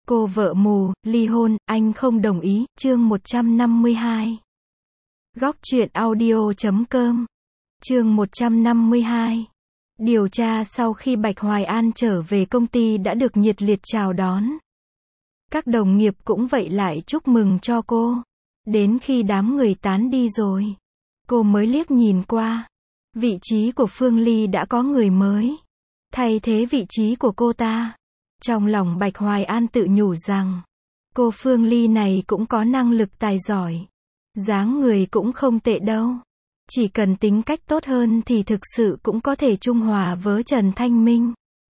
Cô vợ mù, ly hôn, anh không đồng ý, chương 152. Góc truyện audio.com. Chương 152. Điều tra sau khi Bạch Hoài An trở về công ty đã được nhiệt liệt chào đón. Các đồng nghiệp cũng vậy lại chúc mừng cho cô. Đến khi đám người tán đi rồi, cô mới liếc nhìn qua. Vị trí của Phương Ly đã có người mới thay thế vị trí của cô ta. Trong lòng Bạch Hoài An tự nhủ rằng, cô Phương Ly này cũng có năng lực tài giỏi. Dáng người cũng không tệ đâu. Chỉ cần tính cách tốt hơn thì thực sự cũng có thể trung hòa với Trần Thanh Minh.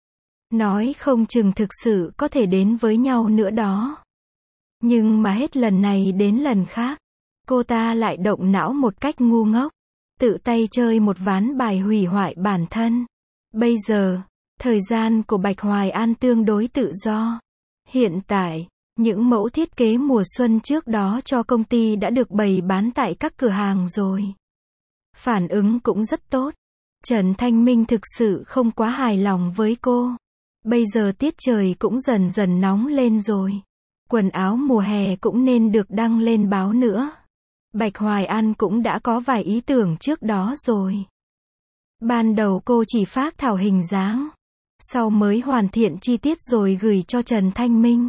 Nói không chừng thực sự có thể đến với nhau nữa đó. Nhưng mà hết lần này đến lần khác, cô ta lại động não một cách ngu ngốc. Tự tay chơi một ván bài hủy hoại bản thân. Bây giờ, thời gian của Bạch Hoài An tương đối tự do. Hiện tại, những mẫu thiết kế mùa xuân trước đó cho công ty đã được bày bán tại các cửa hàng rồi. Phản ứng cũng rất tốt. Trần Thanh Minh thực sự không quá hài lòng với cô. Bây giờ tiết trời cũng dần dần nóng lên rồi. Quần áo mùa hè cũng nên được đăng lên báo nữa. Bạch Hoài An cũng đã có vài ý tưởng trước đó rồi. Ban đầu cô chỉ phác thảo hình dáng, sau mới hoàn thiện chi tiết rồi gửi cho Trần Thanh Minh.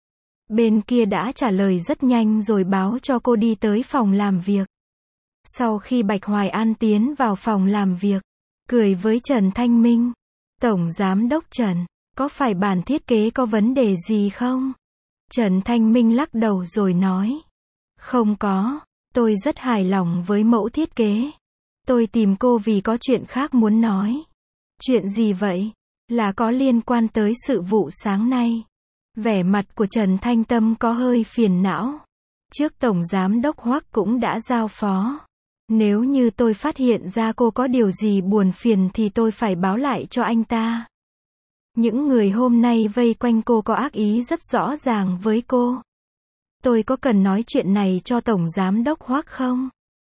Bên kia đã trả lời rất nhanh rồi báo cho cô đi tới phòng làm việc. Sau khi Bạch Hoài An tiến vào phòng làm việc, cười với Trần Thanh Minh. Tổng Giám đốc Trần, có phải bản thiết kế có vấn đề gì không? Trần Thanh Minh lắc đầu rồi nói. Không có, tôi rất hài lòng với mẫu thiết kế. Tôi tìm cô vì có chuyện khác muốn nói. Chuyện gì vậy? Là có liên quan tới sự vụ sáng nay. Vẻ mặt của Trần Thanh Tâm có hơi phiền não. Trước Tổng Giám đốc Hoắc cũng đã giao phó. Nếu như tôi phát hiện ra cô có điều gì buồn phiền thì tôi phải báo lại cho anh ta. Những người hôm nay vây quanh cô có ác ý rất rõ ràng với cô. Tôi có cần nói chuyện này cho Tổng Giám đốc Hoắc không?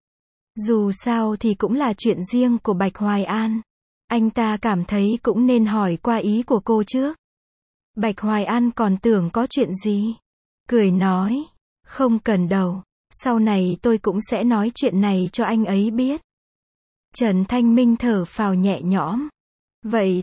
Dù sao thì cũng là chuyện riêng của Bạch Hoài An. Anh ta cảm thấy cũng nên hỏi qua ý của cô trước. Bạch Hoài An còn tưởng có chuyện gì. Cười nói, không cần đâu, sau này tôi cũng sẽ nói chuyện này cho anh ấy biết. Trần Thanh Minh thở phào nhẹ nhõm. Vậy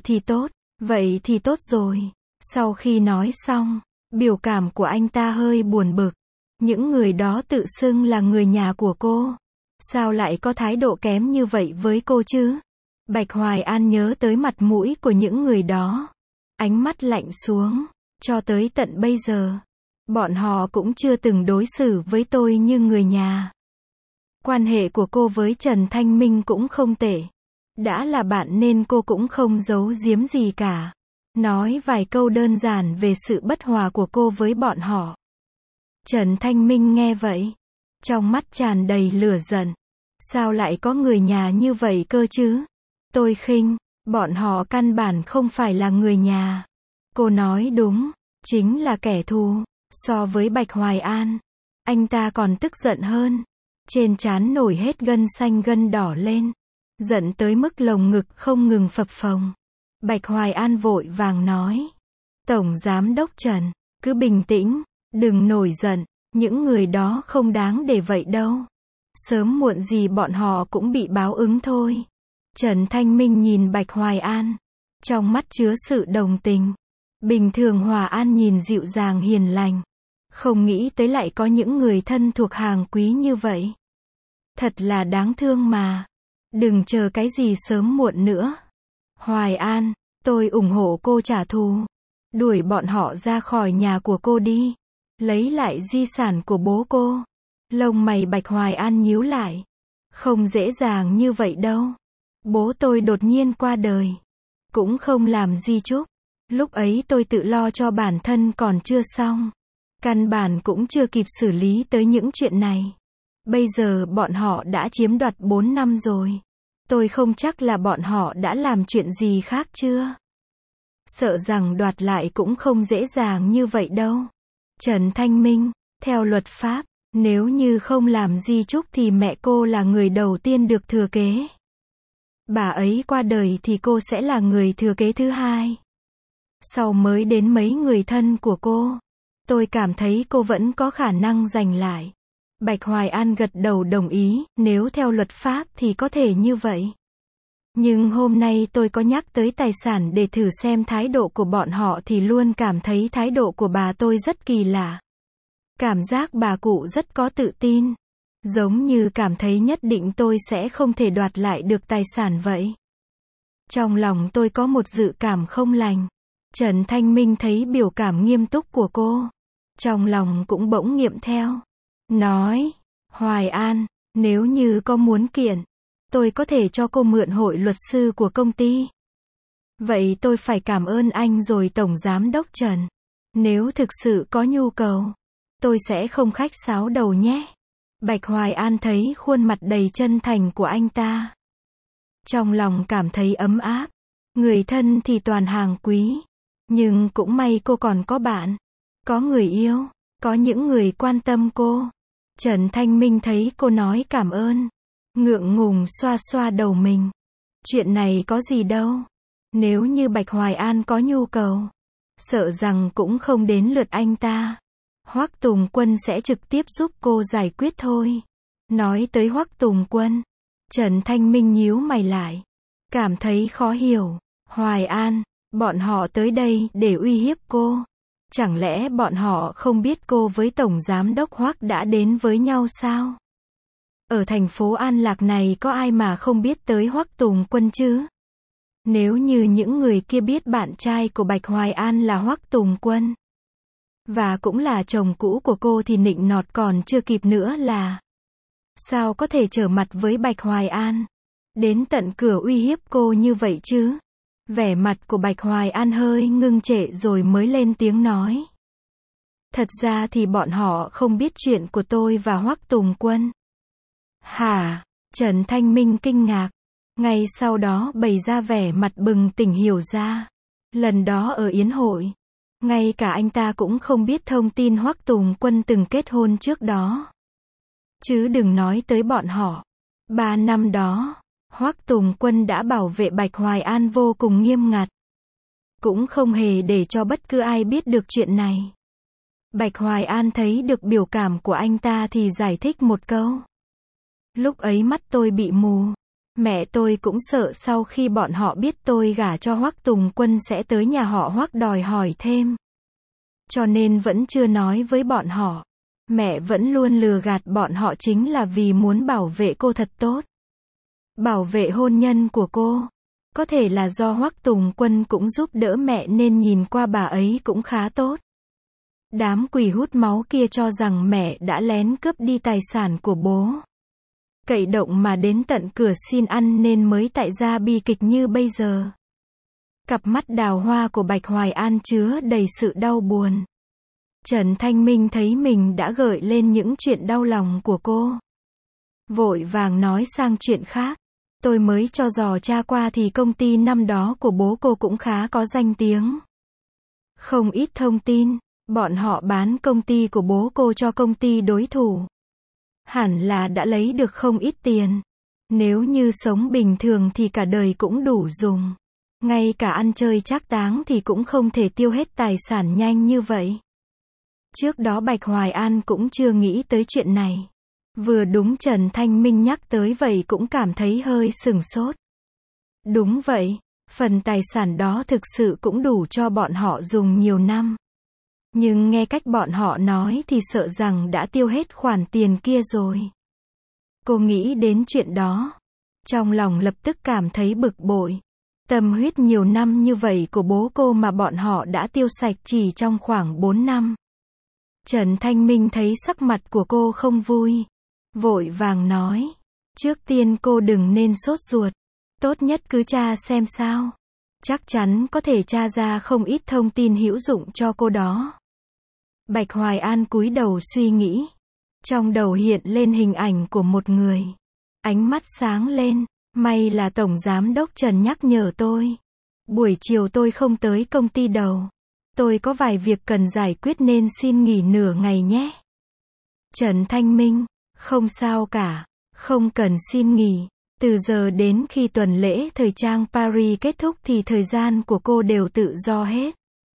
thì tốt rồi. Sau khi nói xong, biểu cảm của anh ta hơi buồn bực. Những người đó tự xưng là người nhà của cô. Sao lại có thái độ kém như vậy với cô chứ? Bạch Hoài An nhớ tới mặt mũi của những người đó. Ánh mắt lạnh xuống. Cho tới tận bây giờ, bọn họ cũng chưa từng đối xử với tôi như người nhà. Quan hệ của cô với Trần Thanh Minh cũng không tệ. Đã là bạn nên cô cũng không giấu giếm gì cả. Nói vài câu đơn giản về sự bất hòa của cô với bọn họ. Trần Thanh Minh nghe vậy, trong mắt tràn đầy lửa giận. Sao lại có người nhà như vậy cơ chứ? Tôi khinh, bọn họ căn bản không phải là người nhà. Cô nói đúng, chính là kẻ thù. So với Bạch Hoài An, anh ta còn tức giận hơn. Trên trán nổi hết gân xanh gân đỏ lên. Giận tới mức lồng ngực không ngừng phập phồng. Bạch Hoài An vội vàng nói. Tổng Giám đốc Trần, cứ bình tĩnh, đừng nổi giận. Những người đó không đáng để vậy đâu. Sớm muộn gì bọn họ cũng bị báo ứng thôi. Trần Thanh Minh nhìn Bạch Hoài An, trong mắt chứa sự đồng tình. Bình thường Hòa An nhìn dịu dàng hiền lành. Không nghĩ tới lại có những người thân thuộc hàng quý như vậy. Thật là đáng thương mà. Đừng chờ cái gì sớm muộn nữa. Hoài An, tôi ủng hộ cô trả thù. Đuổi bọn họ ra khỏi nhà của cô đi. Lấy lại di sản của bố cô. Lông mày Bạch Hoài An nhíu lại. Không dễ dàng như vậy đâu. Bố tôi đột nhiên qua đời. Cũng không làm di chúc. Lúc ấy tôi tự lo cho bản thân còn chưa xong. Căn bản cũng chưa kịp xử lý tới những chuyện này. Bây giờ bọn họ đã chiếm đoạt 4 năm rồi. Tôi không chắc là bọn họ đã làm chuyện gì khác chưa. Sợ rằng đoạt lại cũng không dễ dàng như vậy đâu. Trần Thanh Minh, theo luật pháp, nếu như không làm di chúc thì mẹ cô là người đầu tiên được thừa kế. Bà ấy qua đời thì cô sẽ là người thừa kế thứ hai. Sau mới đến mấy người thân của cô. Tôi cảm thấy cô vẫn có khả năng giành lại. Bạch Hoài An gật đầu đồng ý, nếu theo luật pháp thì có thể như vậy. Nhưng hôm nay tôi có nhắc tới tài sản để thử xem thái độ của bọn họ thì luôn cảm thấy thái độ của bà tôi rất kỳ lạ. Cảm giác bà cụ rất có tự tin. Giống như cảm thấy nhất định tôi sẽ không thể đoạt lại được tài sản vậy. Trong lòng tôi có một dự cảm không lành. Trần Thanh Minh thấy biểu cảm nghiêm túc của cô. Trong lòng cũng bỗng nghiệm theo. Nói, Hoài An, nếu như có muốn kiện, tôi có thể cho cô mượn hội luật sư của công ty. Vậy tôi phải cảm ơn anh rồi Tổng Giám đốc Trần. Nếu thực sự có nhu cầu, tôi sẽ không khách sáo đầu nhé. Bạch Hoài An thấy khuôn mặt đầy chân thành của anh ta. Trong lòng cảm thấy ấm áp. Người thân thì toàn hàng quý. Nhưng cũng may cô còn có bạn. Có người yêu. Có những người quan tâm cô. Trần Thanh Minh thấy cô nói cảm ơn. Ngượng ngùng xoa xoa đầu mình. Chuyện này có gì đâu. Nếu như Bạch Hoài An có nhu cầu, sợ rằng cũng không đến lượt anh ta. Hoắc Tùng Quân sẽ trực tiếp giúp cô giải quyết thôi. Nói tới Hoắc Tùng Quân, Trần Thanh Minh nhíu mày lại. Cảm thấy khó hiểu. Hoài An, bọn họ tới đây để uy hiếp cô. Chẳng lẽ bọn họ không biết cô với Tổng Giám đốc Hoắc đã đến với nhau sao? Ở thành phố An Lạc này có ai mà không biết tới Hoắc Tùng Quân chứ? Nếu như những người kia biết bạn trai của Bạch Hoài An là Hoắc Tùng Quân, và cũng là chồng cũ của cô thì nịnh nọt còn chưa kịp nữa là. Sao có thể trở mặt với Bạch Hoài An? Đến tận cửa uy hiếp cô như vậy chứ? Vẻ mặt của Bạch Hoài An hơi ngưng trệ rồi mới lên tiếng nói. Thật ra thì bọn họ không biết chuyện của tôi và Hoắc Tùng Quân. Hả? Trần Thanh Minh kinh ngạc. Ngay sau đó bày ra vẻ mặt bừng tỉnh hiểu ra. Lần đó ở yến hội, ngay cả anh ta cũng không biết thông tin Hoắc Tùng Quân từng kết hôn trước đó. Chứ đừng nói tới bọn họ. 3 năm đó, Hoắc Tùng Quân đã bảo vệ Bạch Hoài An vô cùng nghiêm ngặt. Cũng không hề để cho bất cứ ai biết được chuyện này. Bạch Hoài An thấy được biểu cảm của anh ta thì giải thích một câu. Lúc ấy mắt tôi bị mù. Mẹ tôi cũng sợ sau khi bọn họ biết tôi gả cho Hoắc Tùng Quân sẽ tới nhà họ Hoắc đòi hỏi thêm. Cho nên vẫn chưa nói với bọn họ. Mẹ vẫn luôn lừa gạt bọn họ chính là vì muốn bảo vệ cô thật tốt. Bảo vệ hôn nhân của cô. Có thể là do Hoắc Tùng Quân cũng giúp đỡ mẹ nên nhìn qua bà ấy cũng khá tốt. Đám quỷ hút máu kia cho rằng mẹ đã lén cướp đi tài sản của bố. Cậy động mà đến tận cửa xin ăn nên mới tại ra bi kịch như bây giờ. Cặp mắt đào hoa của Bạch Hoài An chứa đầy sự đau buồn. Trần Thanh Minh thấy mình đã gợi lên những chuyện đau lòng của cô. Vội vàng nói sang chuyện khác. Tôi mới cho dò tra qua thì công ty năm đó của bố cô cũng khá có danh tiếng. Không ít thông tin, bọn họ bán công ty của bố cô cho công ty đối thủ. Hẳn là đã lấy được không ít tiền. Nếu như sống bình thường thì cả đời cũng đủ dùng. Ngay cả ăn chơi trác táng thì cũng không thể tiêu hết tài sản nhanh như vậy. Trước đó Bạch Hoài An cũng chưa nghĩ tới chuyện này. Vừa đúng Trần Thanh Minh nhắc tới vậy cũng cảm thấy hơi sửng sốt. Đúng vậy, phần tài sản đó thực sự cũng đủ cho bọn họ dùng nhiều năm. Nhưng nghe cách bọn họ nói thì sợ rằng đã tiêu hết khoản tiền kia rồi. Cô nghĩ đến chuyện đó. Trong lòng lập tức cảm thấy bực bội. Tâm huyết nhiều năm như vậy của bố cô mà bọn họ đã tiêu sạch chỉ trong khoảng 4 năm. Trần Thanh Minh thấy sắc mặt của cô không vui. Vội vàng nói. Trước tiên cô đừng nên sốt ruột. Tốt nhất cứ tra xem sao. Chắc chắn có thể tra ra không ít thông tin hữu dụng cho cô đó. Bạch Hoài An cúi đầu suy nghĩ. Trong đầu hiện lên hình ảnh của một người. Ánh mắt sáng lên. May là Tổng Giám đốc Trần nhắc nhở tôi. Buổi chiều tôi không tới công ty đâu. Tôi có vài việc cần giải quyết nên xin nghỉ nửa ngày nhé. Trần Thanh Minh. Không sao cả. Không cần xin nghỉ. Từ giờ đến khi tuần lễ thời trang Paris kết thúc thì thời gian của cô đều tự do hết.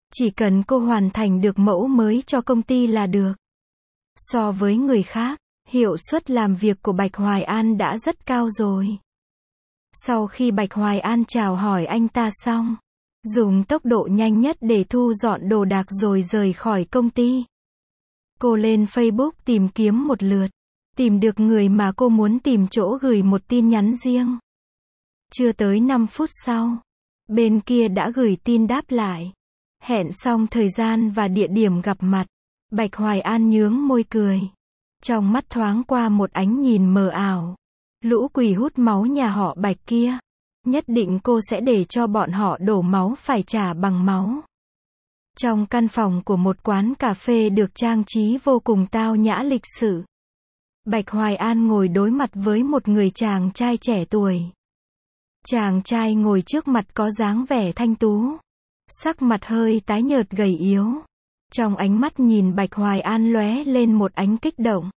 Chỉ cần cô hoàn thành được mẫu mới cho công ty là được. So với người khác, hiệu suất làm việc của Bạch Hoài An đã rất cao rồi. Sau khi Bạch Hoài An chào hỏi anh ta xong, dùng tốc độ nhanh nhất để thu dọn đồ đạc rồi rời khỏi công ty. Cô lên Facebook tìm kiếm một lượt, tìm được người mà cô muốn tìm chỗ gửi một tin nhắn riêng. Chưa tới 5 phút sau, bên kia đã gửi tin đáp lại. Hẹn xong thời gian và địa điểm gặp mặt. Bạch Hoài An nhướng môi cười. Trong mắt thoáng qua một ánh nhìn mờ ảo. Lũ quỷ hút máu nhà họ Bạch kia. Nhất định cô sẽ để cho bọn họ đổ máu phải trả bằng máu. Trong căn phòng của một quán cà phê được trang trí vô cùng tao nhã lịch sự. Bạch Hoài An ngồi đối mặt với một người chàng trai trẻ tuổi. Chàng trai ngồi trước mặt có dáng vẻ thanh tú. Sắc mặt hơi tái nhợt gầy yếu. Trong ánh mắt nhìn Bạch Hoài An lóe lên một ánh kích động.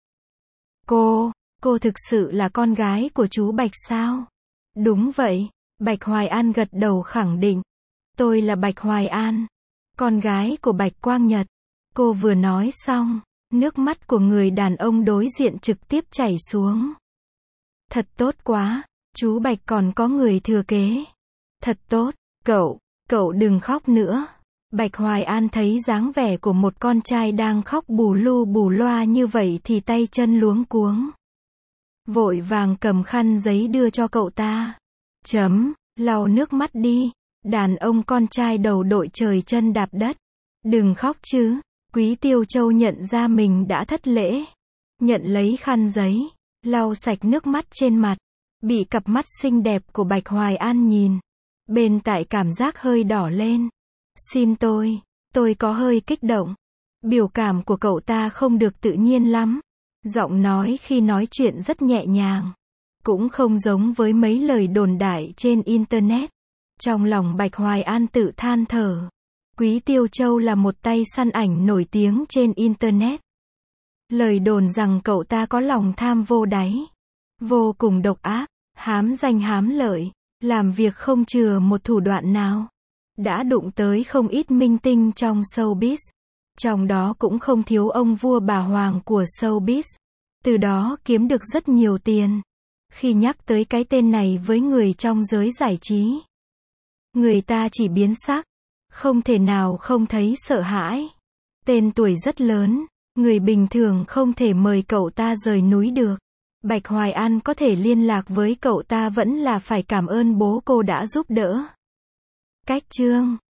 Cô thực sự là con gái của chú Bạch sao? Đúng vậy, Bạch Hoài An gật đầu khẳng định. Tôi là Bạch Hoài An, con gái của Bạch Quang Nhật. Cô vừa nói xong, nước mắt của người đàn ông đối diện trực tiếp chảy xuống. Thật tốt quá, chú Bạch còn có người thừa kế. Thật tốt, cậu đừng khóc nữa. Bạch Hoài An thấy dáng vẻ của một con trai đang khóc bù lu bù loa như vậy thì tay chân luống cuống. Vội vàng cầm khăn giấy đưa cho cậu ta. Lau nước mắt đi. Đàn ông con trai đầu đội trời chân đạp đất. Đừng khóc chứ. Quý Tiêu Châu nhận ra mình đã thất lễ. Nhận lấy khăn giấy, lau sạch nước mắt trên mặt. Bị cặp mắt xinh đẹp của Bạch Hoài An nhìn. Bên tại cảm giác hơi đỏ lên. Xin tôi có hơi kích động. Biểu cảm của cậu ta không được tự nhiên lắm. Giọng nói khi nói chuyện rất nhẹ nhàng. Cũng không giống với mấy lời đồn đại trên Internet. Trong lòng Bạch Hoài An tự than thở. Quý Tiêu Châu là một tay săn ảnh nổi tiếng trên Internet. Lời đồn rằng cậu ta có lòng tham vô đáy. Vô cùng độc ác, hám danh hám lợi, làm việc không chừa một thủ đoạn nào. Đã đụng tới không ít minh tinh trong showbiz. Trong đó cũng không thiếu ông vua bà hoàng của showbiz. Từ đó kiếm được rất nhiều tiền. Khi nhắc tới cái tên này với người trong giới giải trí, người ta chỉ biến sắc. Không thể nào không thấy sợ hãi. Tên tuổi rất lớn, người bình thường không thể mời cậu ta rời núi được. Bạch Hoài An có thể liên lạc với cậu ta vẫn là phải cảm ơn bố cô đã giúp đỡ. Cách chương